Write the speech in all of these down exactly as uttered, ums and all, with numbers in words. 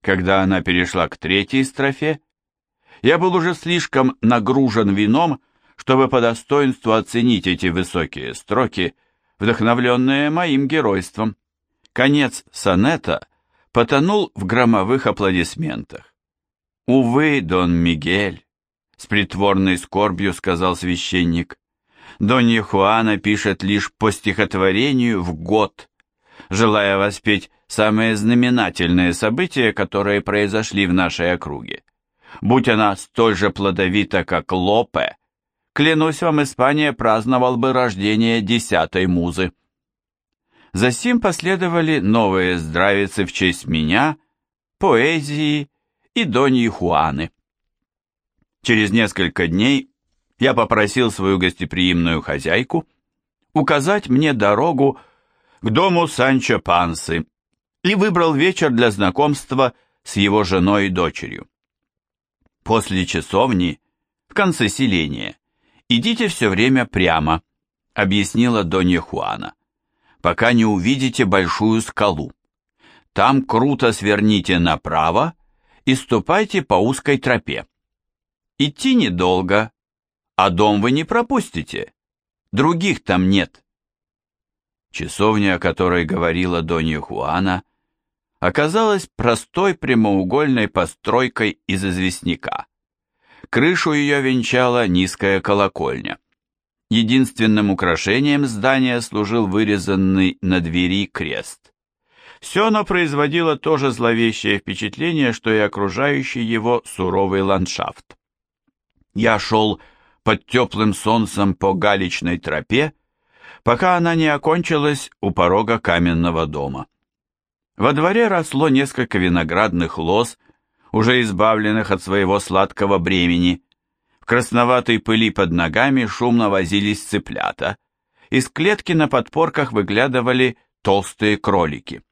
Когда она перешла к третьей строфе, я был уже слишком нагружен вином, чтобы по достоинству оценить эти высокие строки, вдохновленные моим геройством. Конец сонета потонул в громовых аплодисментах. «Увы, Дон Мигель», — с притворной скорбью сказал священник, «Донья Хуана пишет лишь по стихотворению в год, желая воспеть самые знаменательные события, которые произошли в нашей округе. Будь она столь же плодовита, как Лопе, клянусь вам, Испания праздновал бы рождение десятой музы». Засим последовали новые здравицы в честь меня, поэзии и Доньи Хуаны. Через несколько дней я попросил свою гостеприимную хозяйку указать мне дорогу к дому Санчо Пансы и выбрал вечер для знакомства с его женой и дочерью. «После часовни, в конце селения, идите все время прямо», — объяснила Донья Хуана, «пока не увидите большую скалу. Там круто сверните направо и ступайте по узкой тропе. Идти недолго, а дом вы не пропустите, других там нет». Часовня, о которой говорила Донья Хуана, оказалась простой прямоугольной постройкой из известняка. Крышу ее венчала низкая колокольня. Единственным украшением здания служил вырезанный на двери крест. Все оно производило то же зловещее впечатление, что и окружающий его суровый ландшафт. Я шел под теплым солнцем по галечной тропе, пока она не окончилась у порога каменного дома. Во дворе росло несколько виноградных лоз, уже избавленных от своего сладкого бремени. В красноватой пыли под ногами шумно возились цыплята. Из клетки на подпорках выглядывали толстые кролики.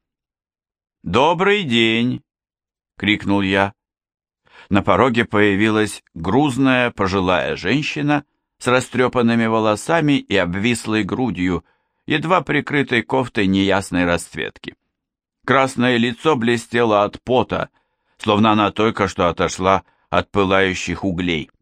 «Добрый день!» — крикнул я. На пороге появилась грузная пожилая женщина с растрепанными волосами и обвислой грудью, едва прикрытой кофтой неясной расцветки. Красное лицо блестело от пота, словно она только что отошла от пылающих углей.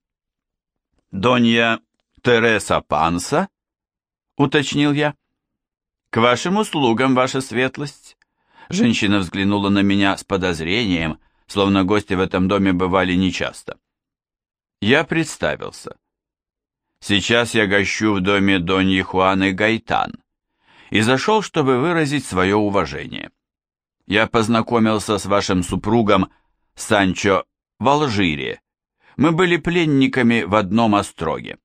«Донья Тереса Панса?» — уточнил я. «К вашим услугам, ваша светлость». Женщина взглянула на меня с подозрением, словно гости в этом доме бывали нечасто. Я представился. «Сейчас я гощу в доме Доньи Хуаны Гайтан и зашел, чтобы выразить свое уважение. Я познакомился с вашим супругом Санчо в Алжире. Мы были пленниками в одном остроге».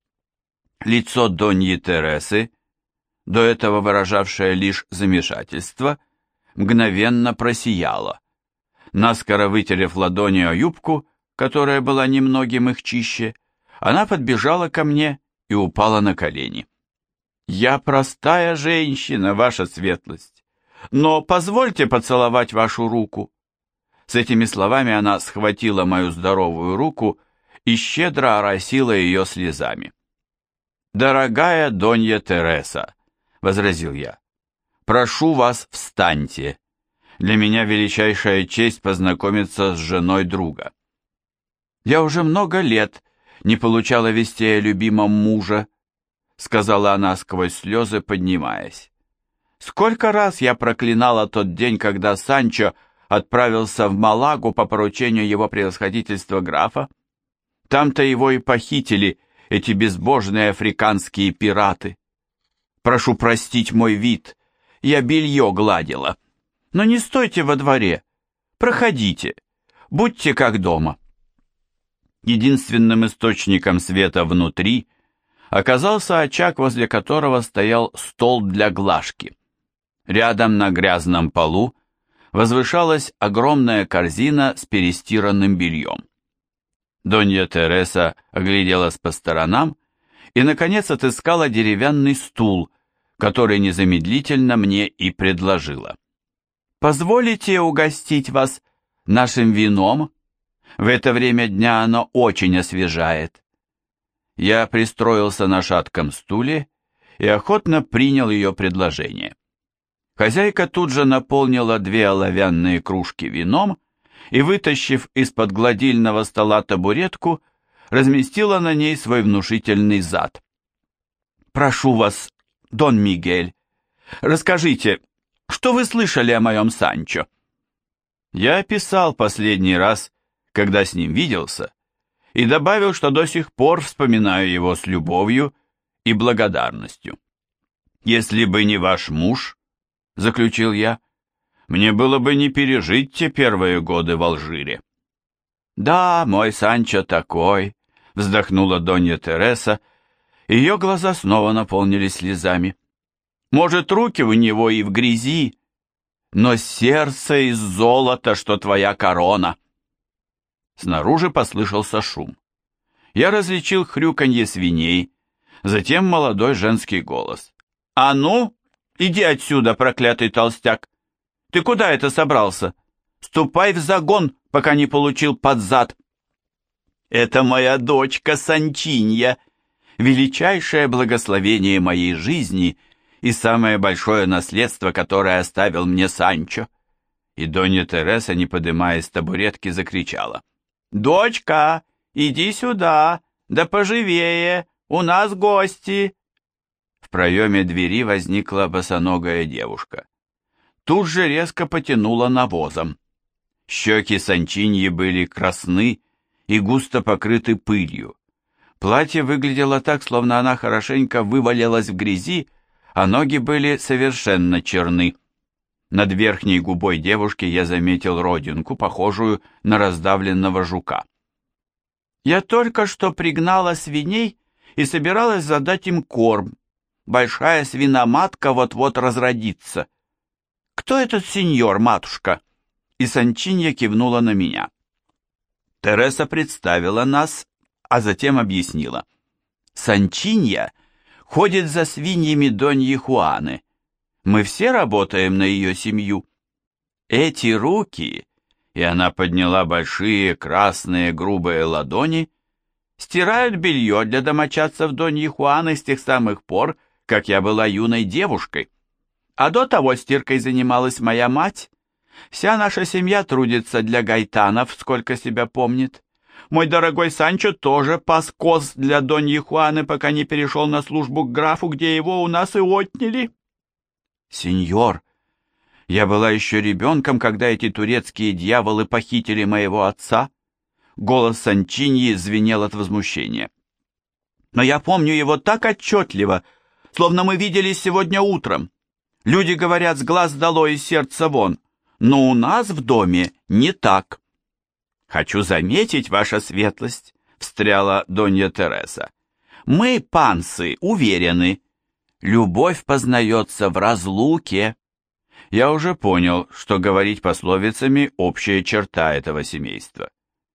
Лицо Доньи Тересы, до этого выражавшее лишь замешательство, мгновенно просияло. Наскоро вытерев ладонью о юбку, которая была немногим их чище, она подбежала ко мне и упала на колени. «Я простая женщина, ваша светлость, но позвольте поцеловать вашу руку». С этими словами она схватила мою здоровую руку и щедро оросила ее слезами. «Дорогая Донья Тереса», — возразил я, — «прошу вас, встаньте. Для меня величайшая честь познакомиться с женой друга. Я уже много лет не получала вестей о любимом муже», — сказала она сквозь слезы, поднимаясь. «Сколько раз я проклинала тот день, когда Санчо отправился в Малагу по поручению его превосходительства графа. Там-то его и похитили эти безбожные африканские пираты. Прошу простить мой вид, я белье гладила. Но не стойте во дворе, проходите, будьте как дома». Единственным источником света внутри оказался очаг, возле которого стоял стол для глажки. Рядом на грязном полу возвышалась огромная корзина с перестиранным бельем. Донья Тереса огляделась по сторонам и, наконец, отыскала деревянный стул, который незамедлительно мне и предложила. «Позволите угостить вас нашим вином? В это время дня оно очень освежает». Я пристроился на шатком стуле и охотно принял ее предложение. Хозяйка тут же наполнила две оловянные кружки вином и, вытащив из-под гладильного стола табуретку, разместила на ней свой внушительный зад. «Прошу вас, Дон Мигель, расскажите, что вы слышали о моем Санчо?» Я описал последний раз, когда с ним виделся, и добавил, что до сих пор вспоминаю его с любовью и благодарностью. «Если бы не ваш муж, — заключил я, — мне было бы не пережить те первые годы в Алжире». «Да, мой Санчо такой», — вздохнула Донья Тереса, и ее глаза снова наполнились слезами. «Может, руки у него и в грязи, но сердце из золота, что твоя корона». Снаружи послышался шум. Я различил хрюканье свиней, затем молодой женский голос. «А ну, иди отсюда, проклятый толстяк! Ты куда это собрался? Ступай в загон, пока не получил под зад!» «Это моя дочка Санчинья, величайшее благословение моей жизни и самое большое наследство, которое оставил мне Санчо!» И Донья Тереса, не подымаясь с табуретки, закричала. «Дочка, иди сюда, да поживее, у нас гости!» В проеме двери возникла босоногая девушка. Тут же резко потянула навозом. Щеки Санчиньи были красны и густо покрыты пылью. Платье выглядело так, словно она хорошенько вывалилась в грязи, а ноги были совершенно черны. Над верхней губой девушки я заметил родинку, похожую на раздавленного жука. «Я только что пригнала свиней и собиралась задать им корм. Большая свиноматка вот-вот разродится. Кто этот сеньор, матушка?» И Санчинья кивнула на меня. Тереса представила нас, а затем объяснила. «Санчинья ходит за свиньями Доньи Хуаны. Мы все работаем на ее семью. Эти руки...» И она подняла большие красные грубые ладони, стирают белье для домочадцев Доньи Хуаны с тех самых пор, как я была юной девушкой. А до того стиркой занималась моя мать. Вся наша семья трудится для гайтанов, сколько себя помнит. Мой дорогой Санчо тоже пас коз для Доньи Хуаны, пока не перешел на службу к графу, где его у нас и отняли. Сеньор, я была еще ребенком, когда эти турецкие дьяволы похитили моего отца. Голос Санчиньи звенел от возмущения. Но я помню его так отчетливо, словно мы виделись сегодня утром. Люди говорят, с глаз долой и сердца вон, но у нас в доме не так. «Хочу заметить, ваша светлость», — встряла Донья Тереса. «Мы, пансы, уверены, любовь познается в разлуке». Я уже понял, что говорить пословицами — общая черта этого семейства.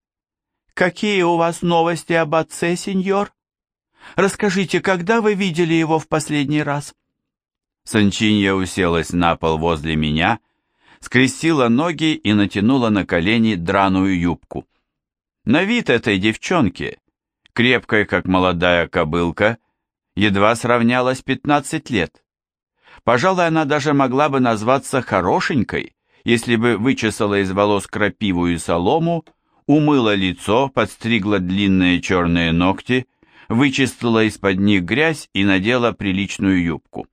«Какие у вас новости об отце, сеньор? Расскажите, когда вы видели его в последний раз?» Санчинья уселась на пол возле меня, скрестила ноги и натянула на колени драную юбку. На вид этой девчонки, крепкой, как молодая кобылка, едва сравнялась пятнадцать лет. Пожалуй, она даже могла бы назваться хорошенькой, если бы вычесала из волос крапиву и солому, умыла лицо, подстригла длинные черные ногти, вычистила из-под них грязь и надела приличную юбку.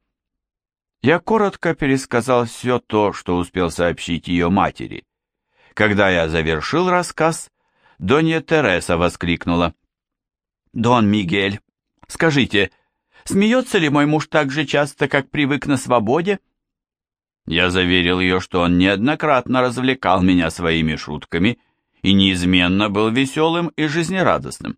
Я коротко пересказал все то, что успел сообщить ее матери. Когда я завершил рассказ, Донья Тереса воскликнула. «Дон Мигель, скажите, смеется ли мой муж так же часто, как привык на свободе?» Я заверил ее, что он неоднократно развлекал меня своими шутками и неизменно был веселым и жизнерадостным.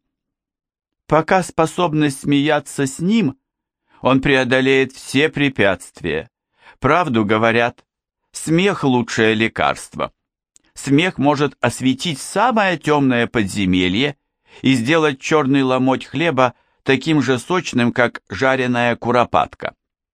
«Пока способность смеяться с ним, он преодолеет все препятствия. Правду говорят, смех — лучшее лекарство. Смех может осветить самое темное подземелье и сделать черный ломоть хлеба таким же сочным, как жареная куропатка».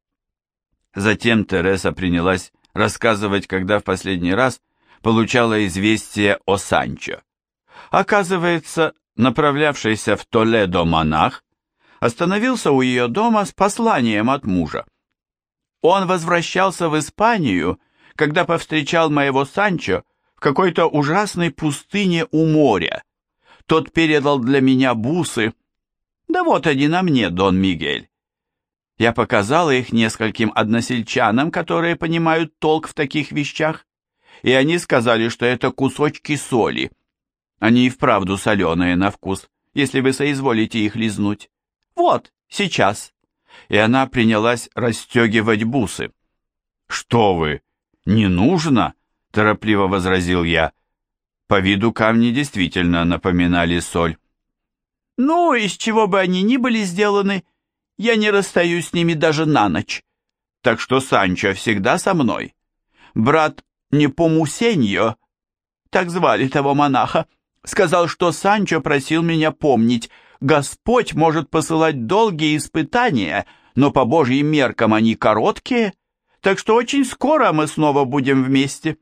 Затем Тереса принялась рассказывать, когда в последний раз получала известие о Санчо. Оказывается, направлявшийся в Толедо монах остановился у ее дома с посланием от мужа. Он возвращался в Испанию, когда повстречал моего Санчо в какой-то ужасной пустыне у моря. Тот передал для меня бусы. Да вот они на мне, Дон Мигель. Я показала их нескольким односельчанам, которые понимают толк в таких вещах, и они сказали, что это кусочки соли. Они и вправду соленые на вкус, если вы соизволите их лизнуть. Вот, сейчас. И она принялась расстегивать бусы. «Что вы, не нужно?» – торопливо возразил я. По виду камни действительно напоминали соль. «Ну, из чего бы они ни были сделаны, я не расстаюсь с ними даже на ночь. Так что Санчо всегда со мной. Брат Непомусеньо, так звали того монаха, сказал, что Санчо просил меня помнить, Господь может посылать долгие испытания, но по Божьим меркам они короткие, так что очень скоро мы снова будем вместе».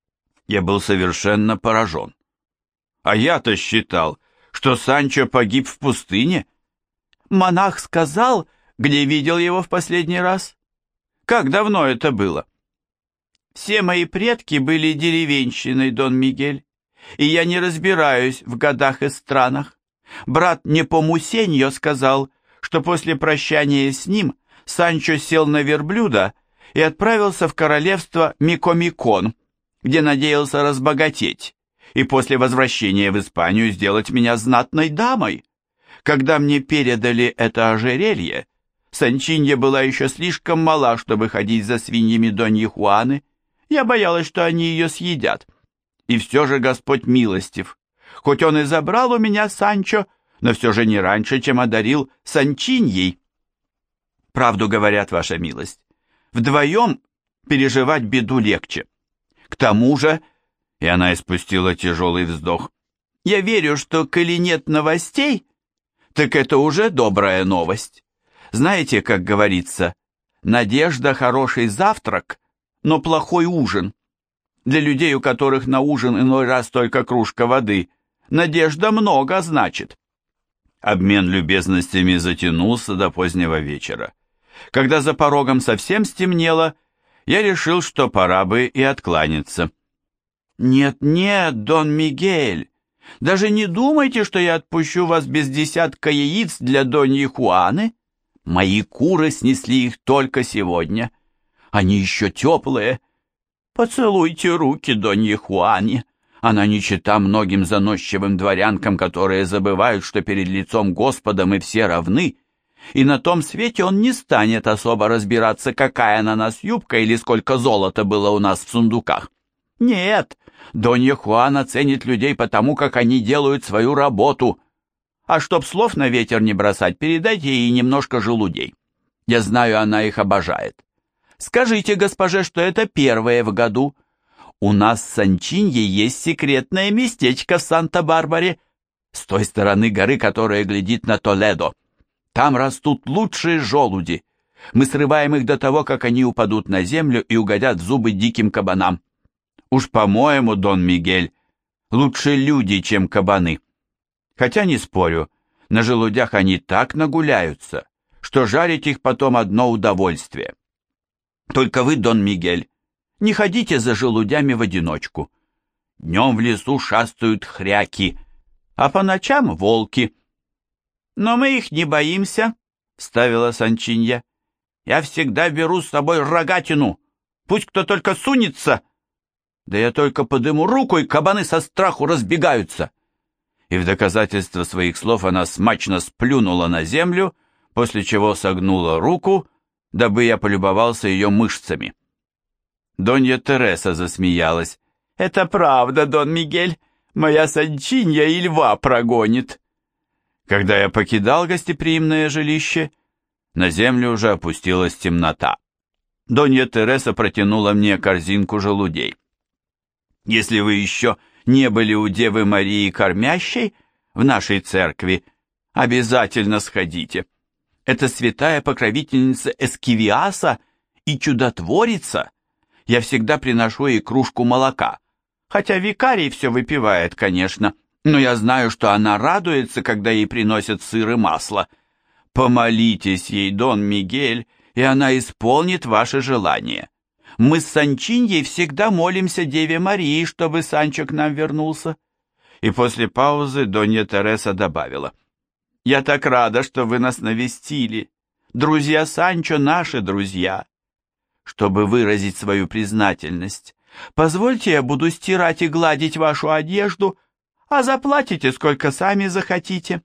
Я был совершенно поражен. А я-то считал, что Санчо погиб в пустыне. Монах сказал, где видел его в последний раз. Как давно это было? Все мои предки были деревенщиной, Дон Мигель, и я не разбираюсь в годах и странах. Брат Непомусеньо сказал, что после прощания с ним Санчо сел на верблюда и отправился в королевство Микомикон, где надеялся разбогатеть, и после возвращения в Испанию сделать меня знатной дамой. Когда мне передали это ожерелье, Санчинья была еще слишком мала, чтобы ходить за свиньями Доньи Хуаны. Я боялась, что они ее съедят. И все же Господь милостив. Хоть он и забрал у меня Санчо, но все же не раньше, чем одарил Санчиньей. Правду говорят, ваша милость, вдвоем переживать беду легче. К тому же, и она испустила тяжелый вздох, я верю, что коли нет новостей, так это уже добрая новость. Знаете, как говорится, надежда – хороший завтрак, но плохой ужин. Для людей, у которых на ужин иной раз только кружка воды, надежда много значит. Обмен любезностями затянулся до позднего вечера. Когда за порогом совсем стемнело, я решил, что пора бы и откланяться. «Нет-нет, Дон Мигель, даже не думайте, что я отпущу вас без десятка яиц для Доньи Хуаны. Мои куры снесли их только сегодня. Они еще теплые. Поцелуйте руки Доньи Хуане. Она не чета многим заносчивым дворянкам, которые забывают, что перед лицом Господа мы все равны, и на том свете он не станет особо разбираться, какая на нас юбка или сколько золота было у нас в сундуках. Нет, Донья Хуана ценит людей потому, как они делают свою работу. А чтоб слов на ветер не бросать, передайте ей немножко желудей. Я знаю, она их обожает. Скажите госпоже, что это первое в году. У нас в Санчинье есть секретное местечко в Санта-Барбаре, с той стороны горы, которая глядит на Толедо. Там растут лучшие желуди. Мы срываем их до того, как они упадут на землю и угодят в зубы диким кабанам. Уж, по-моему, Дон Мигель, лучше люди, чем кабаны. Хотя, не спорю, на желудях они так нагуляются, что жарить их потом одно удовольствие. Только вы, Дон Мигель, не ходите за желудями в одиночку. Днем в лесу шастают хряки, а по ночам волки. «Но мы их не боимся», — вставила Санчинья. «Я всегда беру с собой рогатину. Пусть кто только сунется. Да я только подыму руку, и кабаны со страху разбегаются». И в доказательство своих слов она смачно сплюнула на землю, после чего согнула руку, дабы я полюбовался ее мышцами. Донья Тереса засмеялась. «Это правда, Дон Мигель. Моя Санчинья и льва прогонит». Когда я покидал гостеприимное жилище, на землю уже опустилась темнота. Донья Тереса протянула мне корзинку желудей. «Если вы еще не были у Девы Марии Кормящей в нашей церкви, обязательно сходите. Это святая покровительница Эскивиаса и чудотворица. Я всегда приношу ей кружку молока, хотя викарий все выпивает, конечно, но я знаю, что она радуется, когда ей приносят сыр и масло. Помолитесь ей, Дон Мигель, и она исполнит ваше желание. Мы с Санчиньей всегда молимся Деве Марии, чтобы Санчо к нам вернулся». И после паузы Донья Тереса добавила: «Я так рада, что вы нас навестили. Друзья Санчо наши друзья. Чтобы выразить свою признательность, позвольте, я буду стирать и гладить вашу одежду, а заплатите, сколько сами захотите».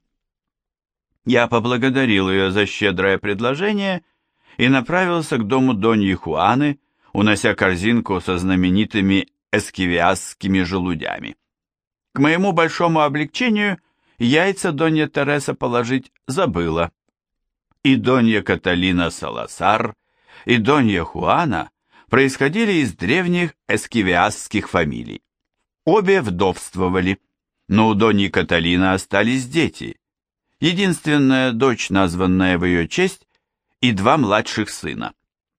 Я поблагодарил ее за щедрое предложение и направился к дому Доньи Хуаны, унося корзинку со знаменитыми эскивиасскими желудями. К моему большому облегчению яйца Донья Тереса положить забыла. И Донья Каталина Саласар, и Донья Хуана происходили из древних эскивиасских фамилий. Обе вдовствовали, но у Доньи Каталины остались дети. Единственная дочь, названная в ее честь, и два младших сына.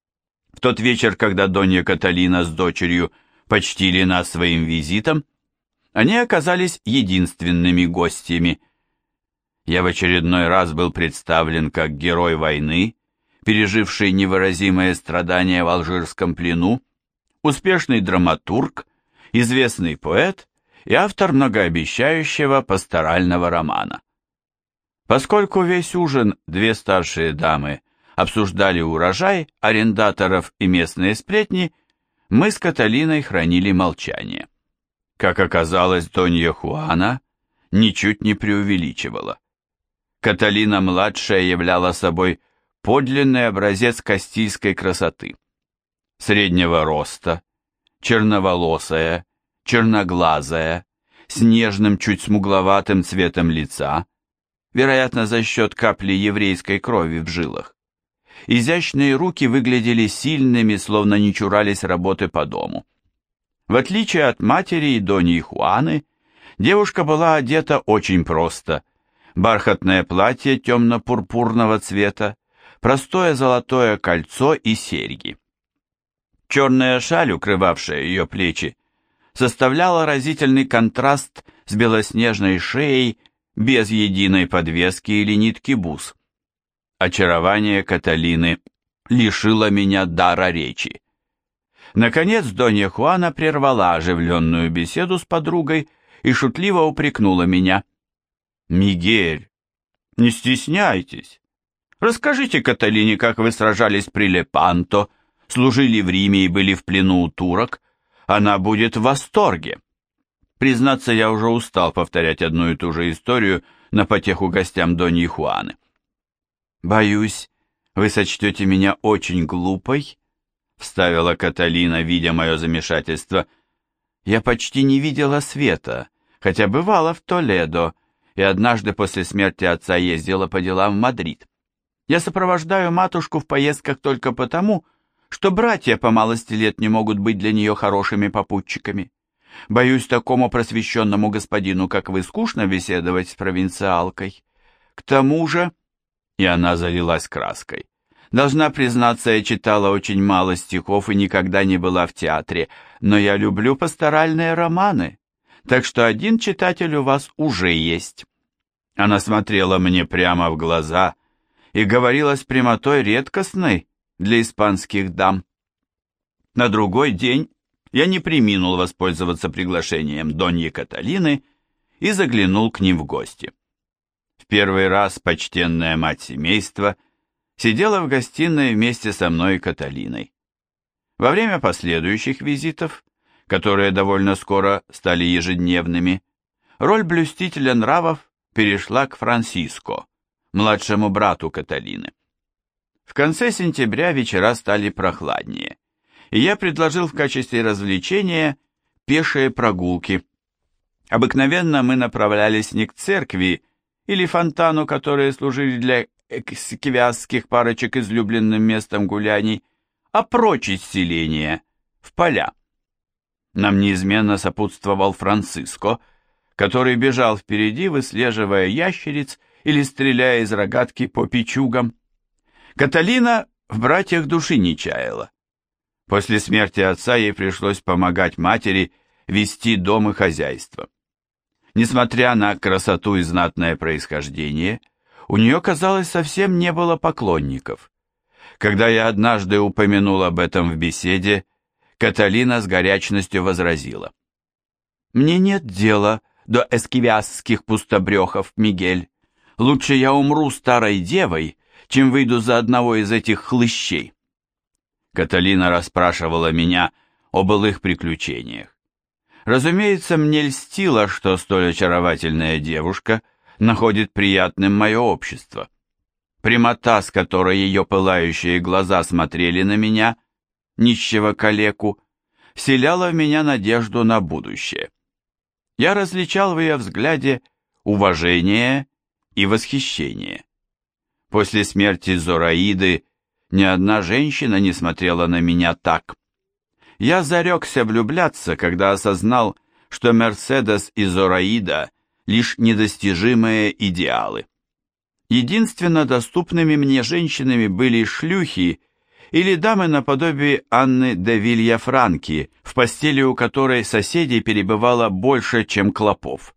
В тот вечер, когда Донья Каталина с дочерью почтили нас своим визитом, они оказались единственными гостями. Я в очередной раз был представлен как герой войны, переживший невыразимые страдания в алжирском плену, успешный драматург, известный поэт и автор многообещающего пасторального романа. Поскольку весь ужин две старшие дамы обсуждали урожай, арендаторов и местные сплетни, мы с Каталиной хранили молчание. Как оказалось, Донья Хуана ничуть не преувеличивала. Каталина-младшая являла собой подлинный образец кастильской красоты. Среднего роста, черноволосая, черноглазая, с нежным, чуть смугловатым цветом лица, вероятно, за счет капли еврейской крови в жилах. Изящные руки выглядели сильными, словно не чурались работы по дому. В отличие от матери и Доньи Хуаны, девушка была одета очень просто. Бархатное платье темно-пурпурного цвета, простое золотое кольцо и серьги. Черная шаль, укрывавшая ее плечи, составляла разительный контраст с белоснежной шеей без единой подвески или нитки бус. Очарование Каталины лишило меня дара речи. Наконец Донья Хуана прервала оживленную беседу с подругой и шутливо упрекнула меня. «Мигель, не стесняйтесь. Расскажите Каталине, как вы сражались при Лепанто, служили в Риме и были в плену у турок. Она будет в восторге». Признаться, я уже устал повторять одну и ту же историю на потеху гостям Доньи Хуаны. «Боюсь, вы сочтете меня очень глупой», — вставила Каталина, видя мое замешательство. «Я почти не видела света, хотя бывала в Толедо, и однажды после смерти отца ездила по делам в Мадрид. Я сопровождаю матушку в поездках только потому, что братья по малости лет не могут быть для нее хорошими попутчиками. Боюсь, такому просвещенному господину, как вы, скучно беседовать с провинциалкой. К тому же...» И она залилась краской. «Должна признаться, я читала очень мало стихов и никогда не была в театре, но я люблю пасторальные романы, так что один читатель у вас уже есть». Она смотрела мне прямо в глаза и говорила с прямотой редкостной для испанских дам. На другой день я не преминул воспользоваться приглашением Доньи Каталины и заглянул к ним в гости. В первый раз почтенная мать семейства сидела в гостиной вместе со мной и Каталиной. Во время последующих визитов, которые довольно скоро стали ежедневными, роль блюстителя нравов перешла к Франсиско, младшему брату Каталины. В конце сентября вечера стали прохладнее, и я предложил в качестве развлечения пешие прогулки. Обыкновенно мы направлялись не к церкви или фонтану, которые служили для экскивиасских парочек излюбленным местом гуляний, а прочь из селения, в поля. Нам неизменно сопутствовал Франциско, который бежал впереди, выслеживая ящериц или стреляя из рогатки по пичугам. Каталина в братьях души не чаяла. После смерти отца ей пришлось помогать матери вести дом и хозяйство. Несмотря на красоту и знатное происхождение, у нее, казалось, совсем не было поклонников. Когда я однажды упомянул об этом в беседе, Каталина с горячностью возразила. «Мне нет дела до эскивиасских пустобрехов, Мигель. Лучше я умру старой девой, чем выйду за одного из этих хлыщей». Каталина расспрашивала меня о былых приключениях. Разумеется, мне льстило, что столь очаровательная девушка находит приятным мое общество. Прямота, с которой ее пылающие глаза смотрели на меня, нищего калеку, вселяла в меня надежду на будущее. Я различал в ее взгляде уважение и восхищение. После смерти Зораиды ни одна женщина не смотрела на меня так. Я зарекся влюбляться, когда осознал, что Мерседес и Зораида — лишь недостижимые идеалы. Единственно доступными мне женщинами были шлюхи или дамы наподобие Анны де Вильяфранки, в постели у которой соседей перебывало больше, чем клопов.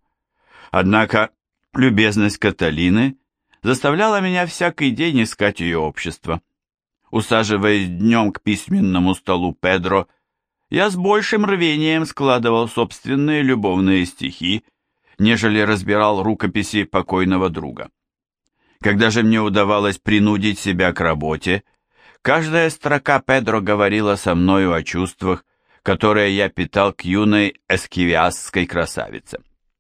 Однако любезность Каталины заставляла меня всякий день искать ее общество. Усаживаясь днем к письменному столу Педро, я с большим рвением складывал собственные любовные стихи, нежели разбирал рукописи покойного друга. Когда же мне удавалось принудить себя к работе, каждая строка Педро говорила со мною о чувствах, которые я питал к юной эскивиасской красавице.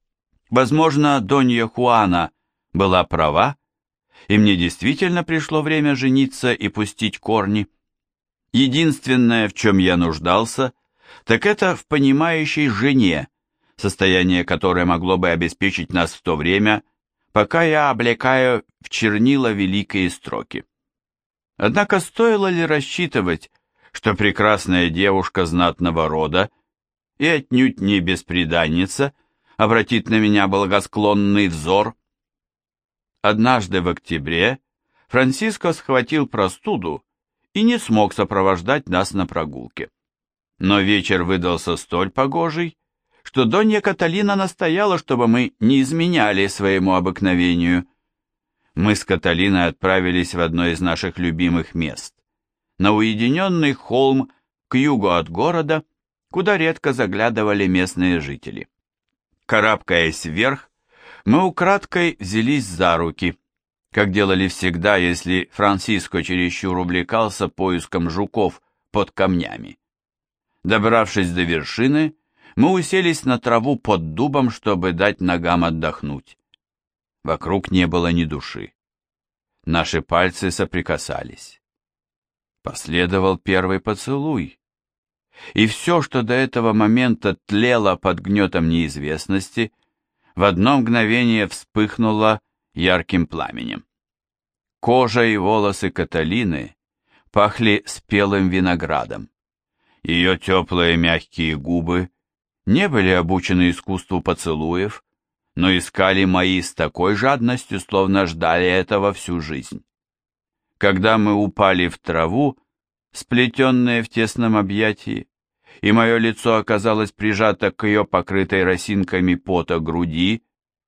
Возможно, Донья Хуана была права, и мне действительно пришло время жениться и пустить корни. Единственное, в чем я нуждался, так это в понимающей жене, состояние которой могло бы обеспечить нас в то время, пока я облекаю в чернила великие строки. Однако стоило ли рассчитывать, что прекрасная девушка знатного рода и отнюдь не бесприданница обратит на меня благосклонный взор? Однажды в октябре Франсиско схватил простуду и не смог сопровождать нас на прогулке. Но вечер выдался столь погожий, что Донья Каталина настояла, чтобы мы не изменяли своему обыкновению. Мы с Каталиной отправились в одно из наших любимых мест, на уединенный холм к югу от города, куда редко заглядывали местные жители. Карабкаясь вверх, мы украдкой взялись за руки, как делали всегда, если Франсиско чересчур увлекался поиском жуков под камнями. Добравшись до вершины, мы уселись на траву под дубом, чтобы дать ногам отдохнуть. Вокруг не было ни души. Наши пальцы соприкасались. Последовал первый поцелуй. И все, что до этого момента тлело под гнетом неизвестности, в одно мгновение вспыхнуло ярким пламенем. Кожа и волосы Каталины пахли спелым виноградом. Ее теплые мягкие губы не были обучены искусству поцелуев, но искали мои с такой жадностью, словно ждали этого всю жизнь. Когда мы упали в траву, сплетенные в тесном объятии, и мое лицо оказалось прижато к ее покрытой росинками пота груди,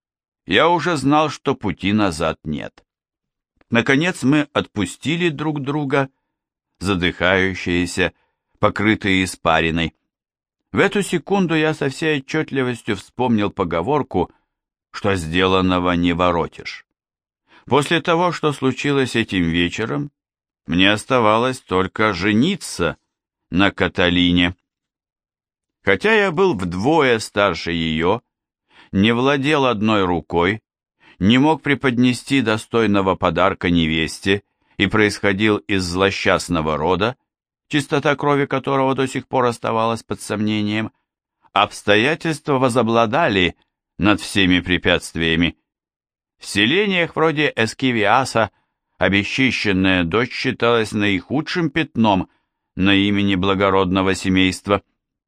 я уже знал, что пути назад нет. Наконец мы отпустили друг друга, задыхающиеся, покрытые испариной. В эту секунду я со всей отчетливостью вспомнил поговорку, что сделанного не воротишь. После того, что случилось этим вечером, мне оставалось только жениться на Каталине. Хотя я был вдвое старше ее, не владел одной рукой, не мог преподнести достойного подарка невесте и происходил из злосчастного рода, чистота крови которого до сих пор оставалась под сомнением, обстоятельства возобладали над всеми препятствиями. В селениях вроде Эскивиаса обесчищенная дочь считалась наихудшим пятном на имени благородного семейства.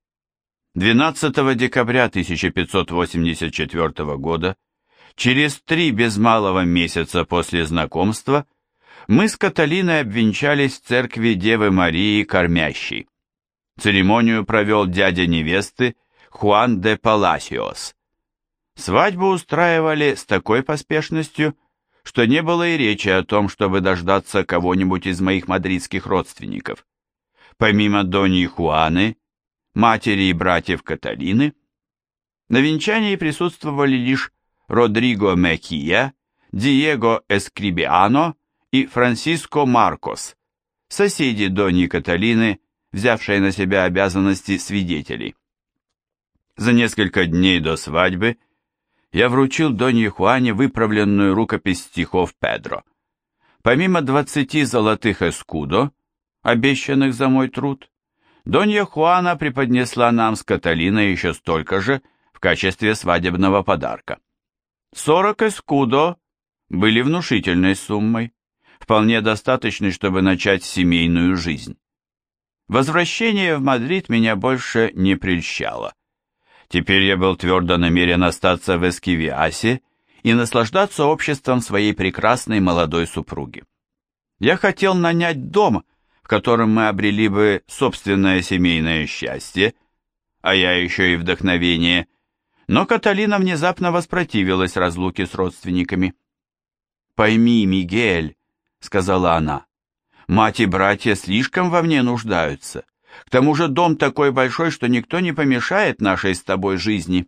двенадцатого декабря тысяча пятьсот восемьдесят четвёртого года, через три без малого месяца после знакомства, мы с Каталиной обвенчались в церкви Девы Марии Кормящей. Церемонию провел дядя невесты Хуан де Паласиос. Свадьбу устраивали с такой поспешностью, что не было и речи о том, чтобы дождаться кого-нибудь из моих мадридских родственников. Помимо Доньи Хуаны, матери и братьев Каталины. На венчании присутствовали лишь Родриго Мекия, Диего Эскрибиано и Франсиско Маркос, соседи Доньи Каталины, взявшие на себя обязанности свидетелей. За несколько дней до свадьбы я вручил Донье Хуане выправленную рукопись стихов Педро. Помимо двадцати золотых эскудо, обещанных за мой труд, Донья Хуана преподнесла нам с Каталиной еще столько же в качестве свадебного подарка. Сорок эскудо были внушительной суммой, вполне достаточной, чтобы начать семейную жизнь. Возвращение в Мадрид меня больше не прельщало. Теперь я был твердо намерен остаться в Эскивиасе и наслаждаться обществом своей прекрасной молодой супруги. Я хотел нанять дом, в котором мы обрели бы собственное семейное счастье, а я еще и вдохновение, но Каталина внезапно воспротивилась разлуке с родственниками. «Пойми, Мигель», — сказала она, — «мать и братья слишком во мне нуждаются. К тому же дом такой большой, что никто не помешает нашей с тобой жизни».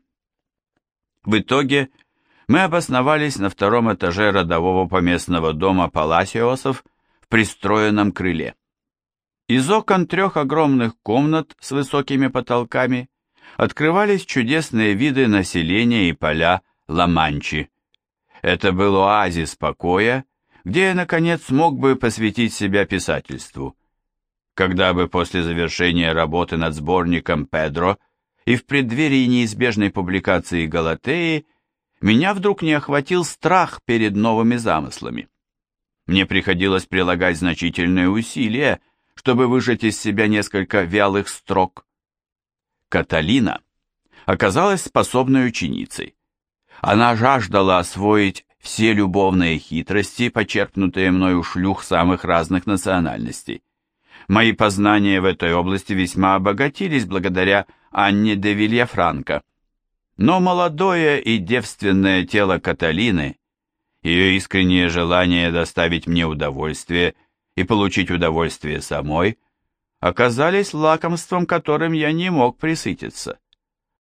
В итоге мы обосновались на втором этаже родового поместного дома Паласиосов в пристроенном крыле. Из окон трех огромных комнат с высокими потолками открывались чудесные виды на селения и поля Ла-Манчи. Это был оазис покоя, где я, наконец, смог бы посвятить себя писательству. Когда бы после завершения работы над сборником Педро и в преддверии неизбежной публикации Галатеи меня вдруг не охватил страх перед новыми замыслами. Мне приходилось прилагать значительные усилия, чтобы выжать из себя несколько вялых строк. Каталина оказалась способной ученицей. Она жаждала освоить все любовные хитрости, почерпнутые мною у шлюх самых разных национальностей. Мои познания в этой области весьма обогатились благодаря Анне де Вильяфранко. Но молодое и девственное тело Каталины, ее искреннее желание доставить мне удовольствие и получить удовольствие самой, оказались лакомством, которым я не мог пресытиться.